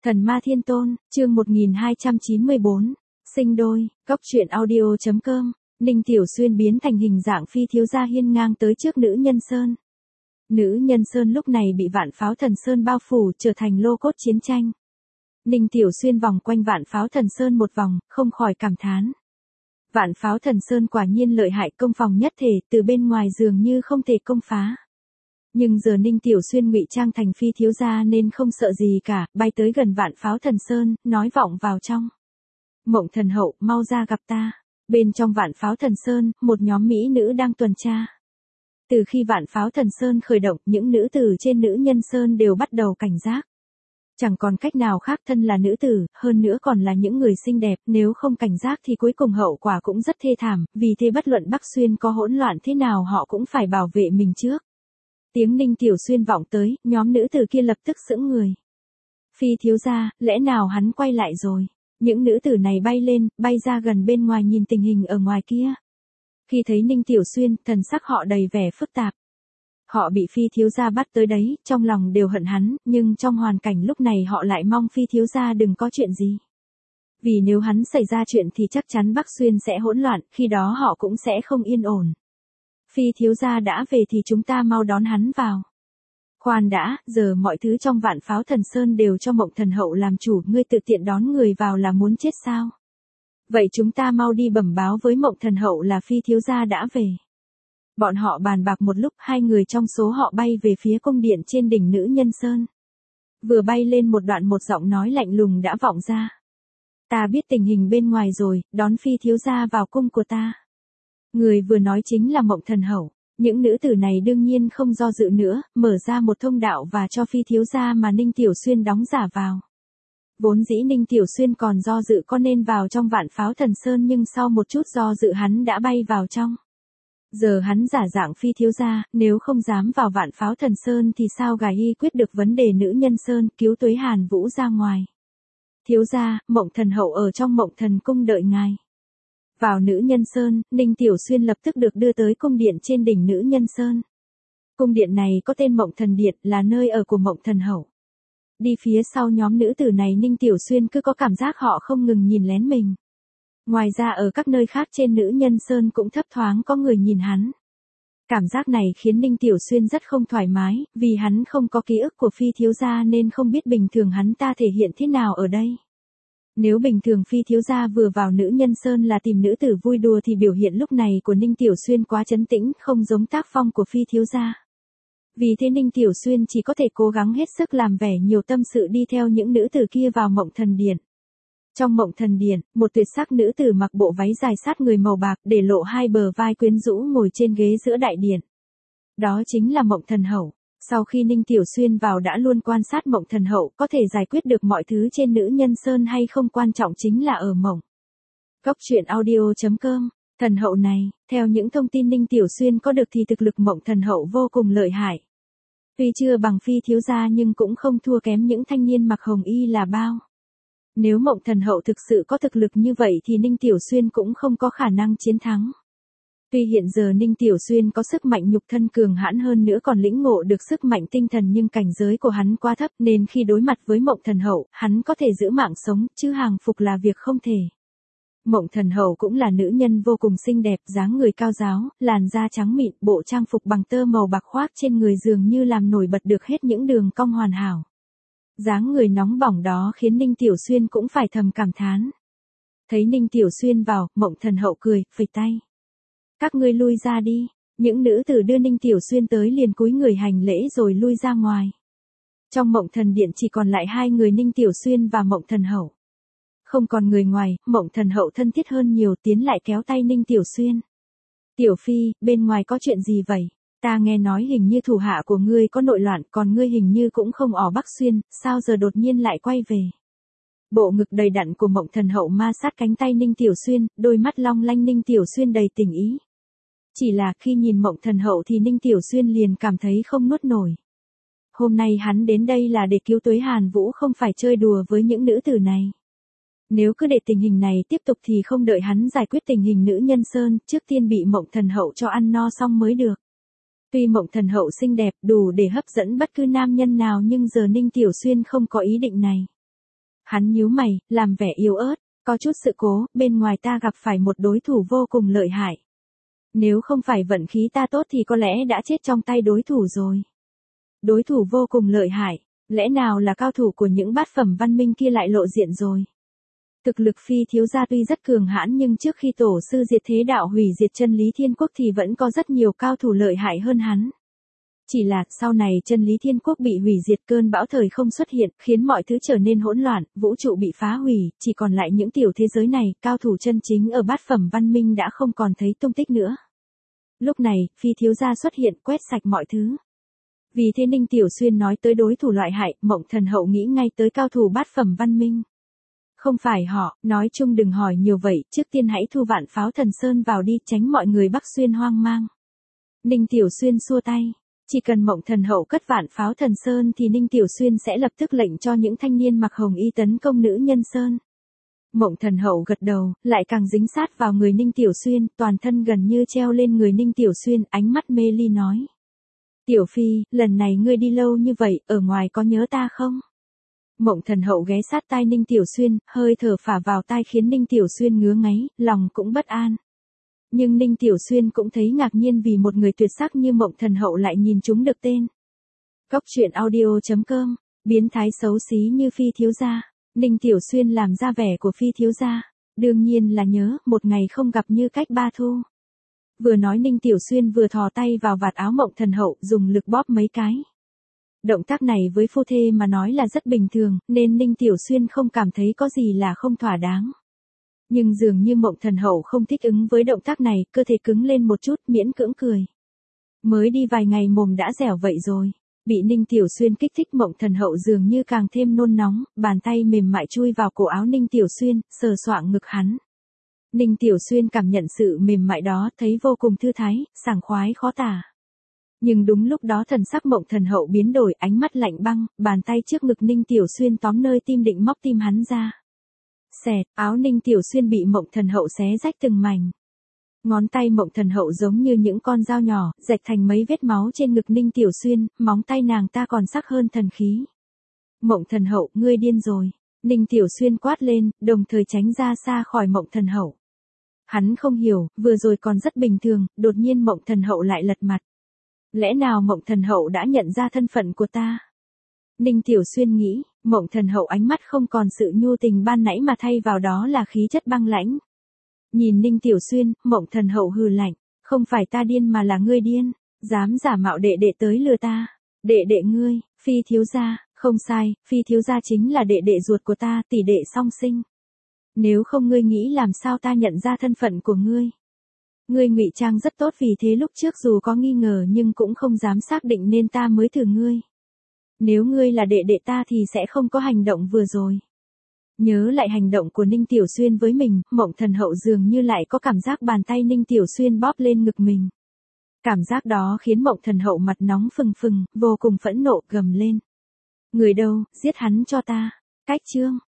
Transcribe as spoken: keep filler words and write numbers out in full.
Thần ma thiên tôn, chương một nghìn hai trăm chín mươi bốn, sinh đôi, góc truyện audio chấm com, Ninh Tiểu Xuyên biến thành hình dạng phi thiếu gia hiên ngang tới trước nữ nhân sơn. Nữ nhân sơn lúc này bị vạn pháo thần sơn bao phủ trở thành lô cốt chiến tranh. Ninh Tiểu Xuyên vòng quanh vạn pháo thần sơn một vòng, không khỏi cảm thán. Vạn pháo thần sơn quả nhiên lợi hại, công phòng nhất thể, từ bên ngoài dường như không thể công phá. Nhưng giờ Ninh Tiểu Xuyên ngụy trang thành phi thiếu gia nên không sợ gì cả, bay tới gần vạn pháo thần sơn, nói vọng vào trong. Mộng thần hậu, mau ra gặp ta. Bên trong vạn pháo thần sơn, một nhóm mỹ nữ đang tuần tra. Từ khi vạn pháo thần sơn khởi động, những nữ tử trên nữ nhân sơn đều bắt đầu cảnh giác. Chẳng còn cách nào khác, thân là nữ tử, hơn nữa còn là những người xinh đẹp, nếu không cảnh giác thì cuối cùng hậu quả cũng rất thê thảm, vì thế bất luận Bắc Xuyên có hỗn loạn thế nào họ cũng phải bảo vệ mình trước. Tiếng Ninh Tiểu Xuyên vọng tới, nhóm nữ tử kia lập tức sững người. Phi thiếu gia, lẽ nào hắn quay lại rồi? Những nữ tử này bay lên, bay ra gần bên ngoài nhìn tình hình ở ngoài kia. Khi thấy Ninh Tiểu Xuyên, thần sắc họ đầy vẻ phức tạp. Họ bị phi thiếu gia bắt tới đấy, trong lòng đều hận hắn, nhưng trong hoàn cảnh lúc này họ lại mong phi thiếu gia đừng có chuyện gì. Vì nếu hắn xảy ra chuyện thì chắc chắn Bắc Xuyên sẽ hỗn loạn, khi đó họ cũng sẽ không yên ổn. Phi thiếu gia đã về thì chúng ta mau đón hắn vào. Khoan đã, giờ mọi thứ trong vạn pháo thần sơn đều cho Mộng thần hậu làm chủ, ngươi tự tiện đón người vào là muốn chết sao? Vậy chúng ta mau đi bẩm báo với Mộng thần hậu là phi thiếu gia đã về. Bọn họ bàn bạc một lúc, hai người trong số họ bay về phía cung điện trên đỉnh nữ nhân sơn. Vừa bay lên một đoạn, một giọng nói lạnh lùng đã vọng ra. Ta biết tình hình bên ngoài rồi, đón phi thiếu gia vào cung của ta. Người vừa nói chính là Mộng thần hậu. Những nữ tử này đương nhiên không do dự nữa, mở ra một thông đạo và cho phi thiếu gia mà Ninh Tiểu Xuyên đóng giả vào. Vốn dĩ Ninh Tiểu Xuyên còn do dự có nên vào trong vạn pháo thần sơn, nhưng sau một chút do dự hắn đã bay vào trong. Giờ hắn giả dạng phi thiếu gia, nếu không dám vào vạn pháo thần sơn thì sao gà y quyết được vấn đề nữ nhân sơn, cứu Tuế Hàn Vũ ra ngoài. Thiếu gia, Mộng thần hậu ở trong Mộng thần cung đợi ngài. Vào nữ nhân sơn, Ninh Tiểu Xuyên lập tức được đưa tới cung điện trên đỉnh nữ nhân sơn. Cung điện này có tên Mộng thần điện, là nơi ở của Mộng thần hậu. Đi phía sau nhóm nữ tử này, Ninh Tiểu Xuyên cứ có cảm giác họ không ngừng nhìn lén mình. Ngoài ra ở các nơi khác trên nữ nhân sơn cũng thấp thoáng có người nhìn hắn. Cảm giác này khiến Ninh Tiểu Xuyên rất không thoải mái, vì hắn không có ký ức của phi thiếu gia nên không biết bình thường hắn ta thể hiện thế nào ở đây. Nếu bình thường phi thiếu gia vừa vào nữ nhân sơn là tìm nữ tử vui đùa thì biểu hiện lúc này của Ninh Tiểu Xuyên quá trấn tĩnh, không giống tác phong của phi thiếu gia. Vì thế Ninh Tiểu Xuyên chỉ có thể cố gắng hết sức làm vẻ nhiều tâm sự đi theo những nữ tử kia vào Mộng thần điện. Trong Mộng thần điện, một tuyệt sắc nữ tử mặc bộ váy dài sát người màu bạc, để lộ hai bờ vai quyến rũ ngồi trên ghế giữa đại điện. Đó chính là Mộng thần hậu. Sau khi Ninh Tiểu Xuyên vào đã luôn quan sát Mộng thần hậu, có thể giải quyết được mọi thứ trên nữ nhân sơn hay không quan trọng, chính là ở Mộng. Góc truyện audio chấm com, thần hậu này, theo những thông tin Ninh Tiểu Xuyên có được thì thực lực Mộng thần hậu vô cùng lợi hại. Tuy chưa bằng phi thiếu gia nhưng cũng không thua kém những thanh niên mặc hồng y là bao. Nếu Mộng thần hậu thực sự có thực lực như vậy thì Ninh Tiểu Xuyên cũng không có khả năng chiến thắng. Tuy hiện giờ Ninh Tiểu Xuyên có sức mạnh nhục thân cường hãn hơn nữa còn lĩnh ngộ được sức mạnh tinh thần, nhưng cảnh giới của hắn quá thấp nên khi đối mặt với Mộng thần hậu, hắn có thể giữ mạng sống, chứ hàng phục là việc không thể. Mộng thần hậu cũng là nữ nhân vô cùng xinh đẹp, dáng người cao ráo, làn da trắng mịn, bộ trang phục bằng tơ màu bạc khoác trên người dường như làm nổi bật được hết những đường cong hoàn hảo. Dáng người nóng bỏng đó khiến Ninh Tiểu Xuyên cũng phải thầm cảm thán. Thấy Ninh Tiểu Xuyên vào, Mộng thần hậu cười, phẩy tay. Các ngươi lui ra đi. Những nữ tử đưa Ninh Tiểu Xuyên tới liền cúi người hành lễ rồi lui ra ngoài. Trong Mộng thần điện chỉ còn lại hai người, Ninh Tiểu Xuyên và Mộng thần hậu. Không còn người ngoài, Mộng thần hậu thân thiết hơn nhiều, tiến lại kéo tay Ninh Tiểu Xuyên. Tiểu Phi, bên ngoài có chuyện gì vậy? Ta nghe nói hình như thủ hạ của ngươi có nội loạn, còn ngươi hình như cũng không ở Bắc Xuyên, sao giờ đột nhiên lại quay về? Bộ ngực đầy đặn của Mộng thần hậu ma sát cánh tay Ninh Tiểu Xuyên, đôi mắt long lanh Ninh Tiểu Xuyên đầy tình ý. Chỉ là khi nhìn Mộng thần hậu thì Ninh Tiểu Xuyên liền cảm thấy không nuốt nổi. Hôm nay hắn đến đây là để cứu Tuế Hàn Vũ, không phải chơi đùa với những nữ tử này. Nếu cứ để tình hình này tiếp tục thì không đợi hắn giải quyết tình hình nữ nhân sơn, trước tiên bị Mộng thần hậu cho ăn no xong mới được. Tuy Mộng thần hậu xinh đẹp đủ để hấp dẫn bất cứ nam nhân nào, nhưng giờ Ninh Tiểu Xuyên không có ý định này. Hắn nhíu mày, làm vẻ yếu ớt, có chút sự cố, bên ngoài ta gặp phải một đối thủ vô cùng lợi hại. Nếu không phải vận khí ta tốt thì có lẽ đã chết trong tay đối thủ rồi. Đối thủ vô cùng lợi hại, lẽ nào là cao thủ của những bát phẩm văn minh kia lại lộ diện rồi. Thực lực Phi thiếu gia tuy rất cường hãn nhưng trước khi tổ sư diệt thế đạo hủy diệt chân lý thiên quốc thì vẫn có rất nhiều cao thủ lợi hại hơn hắn. Chỉ là sau này chân lý thiên quốc bị hủy diệt, cơn bão thời không xuất hiện, khiến mọi thứ trở nên hỗn loạn, vũ trụ bị phá hủy, chỉ còn lại những tiểu thế giới này, cao thủ chân chính ở bát phẩm văn minh đã không còn thấy tung tích nữa. Lúc này, Phi thiếu gia xuất hiện quét sạch mọi thứ. Vì thế Ninh Tiểu Xuyên nói tới đối thủ loại hại, Mộng Thần Hậu nghĩ ngay tới cao thủ bát phẩm văn minh. Không phải họ, nói chung đừng hỏi nhiều vậy, trước tiên hãy thu Vạn Pháo Thần Sơn vào đi, tránh mọi người Bắc Xuyên hoang mang. Ninh Tiểu Xuyên xua tay, chỉ cần Mộng Thần Hậu cất Vạn Pháo Thần Sơn thì Ninh Tiểu Xuyên sẽ lập tức lệnh cho những thanh niên mặc hồng y tấn công nữ nhân Sơn. Mộng Thần Hậu gật đầu, lại càng dính sát vào người Ninh Tiểu Xuyên, toàn thân gần như treo lên người Ninh Tiểu Xuyên, ánh mắt mê ly nói. Tiểu Phi, lần này ngươi đi lâu như vậy, ở ngoài có nhớ ta không? Mộng Thần Hậu ghé sát tai Ninh Tiểu Xuyên, hơi thở phả vào tai khiến Ninh Tiểu Xuyên ngứa ngáy, lòng cũng bất an. Nhưng Ninh Tiểu Xuyên cũng thấy ngạc nhiên vì một người tuyệt sắc như Mộng Thần Hậu lại nhìn trúng được tên. Cốc truyện audio chấm com, biến thái xấu xí như Phi thiếu gia. Ninh Tiểu Xuyên làm ra vẻ của Phi thiếu gia, đương nhiên là nhớ, một ngày không gặp như cách ba thu. Vừa nói Ninh Tiểu Xuyên vừa thò tay vào vạt áo Mộng Thần Hậu, dùng lực bóp mấy cái. Động tác này với phu thê mà nói là rất bình thường, nên Ninh Tiểu Xuyên không cảm thấy có gì là không thỏa đáng. Nhưng dường như Mộng Thần Hậu không thích ứng với động tác này, cơ thể cứng lên một chút, miễn cưỡng cười. Mới đi vài ngày mồm đã dẻo vậy rồi. Bị Ninh Tiểu Xuyên kích thích, Mộng Thần Hậu dường như càng thêm nôn nóng, bàn tay mềm mại chui vào cổ áo Ninh Tiểu Xuyên, sờ soạng ngực hắn. Ninh Tiểu Xuyên cảm nhận sự mềm mại đó, thấy vô cùng thư thái, sảng khoái khó tả. Nhưng đúng lúc đó thần sắc Mộng Thần Hậu biến đổi, ánh mắt lạnh băng, bàn tay trước ngực Ninh Tiểu Xuyên tóm nơi tim định móc tim hắn ra. Xẹt, áo Ninh Tiểu Xuyên bị Mộng Thần Hậu xé rách từng mảnh. Ngón tay Mộng Thần Hậu giống như những con dao nhỏ, rạch thành mấy vết máu trên ngực Ninh Tiểu Xuyên, móng tay nàng ta còn sắc hơn thần khí. Mộng Thần Hậu, ngươi điên rồi. Ninh Tiểu Xuyên quát lên, đồng thời tránh ra xa khỏi Mộng Thần Hậu. Hắn không hiểu, vừa rồi còn rất bình thường, đột nhiên Mộng Thần Hậu lại lật mặt. Lẽ nào Mộng Thần Hậu đã nhận ra thân phận của ta? Ninh Tiểu Xuyên nghĩ, Mộng Thần Hậu ánh mắt không còn sự nhu tình ban nãy mà thay vào đó là khí chất băng lãnh. Nhìn Ninh Tiểu Xuyên, Mộng Thần Hậu hừ lạnh, không phải ta điên mà là ngươi điên, dám giả mạo đệ đệ tới lừa ta. Đệ đệ ngươi, Phi thiếu gia, không sai, Phi thiếu gia chính là đệ đệ ruột của ta, tỷ đệ song sinh. Nếu không ngươi nghĩ làm sao ta nhận ra thân phận của ngươi? Ngươi ngụy trang rất tốt, vì thế lúc trước dù có nghi ngờ nhưng cũng không dám xác định nên ta mới thử ngươi. Nếu ngươi là đệ đệ ta thì sẽ không có hành động vừa rồi. Nhớ lại hành động của Ninh Tiểu Xuyên với mình, Mộng Thần Hậu dường như lại có cảm giác bàn tay Ninh Tiểu Xuyên bóp lên ngực mình. Cảm giác đó khiến Mộng Thần Hậu mặt nóng phừng phừng, vô cùng phẫn nộ, gầm lên. Người đâu, giết hắn cho ta. Cách chương.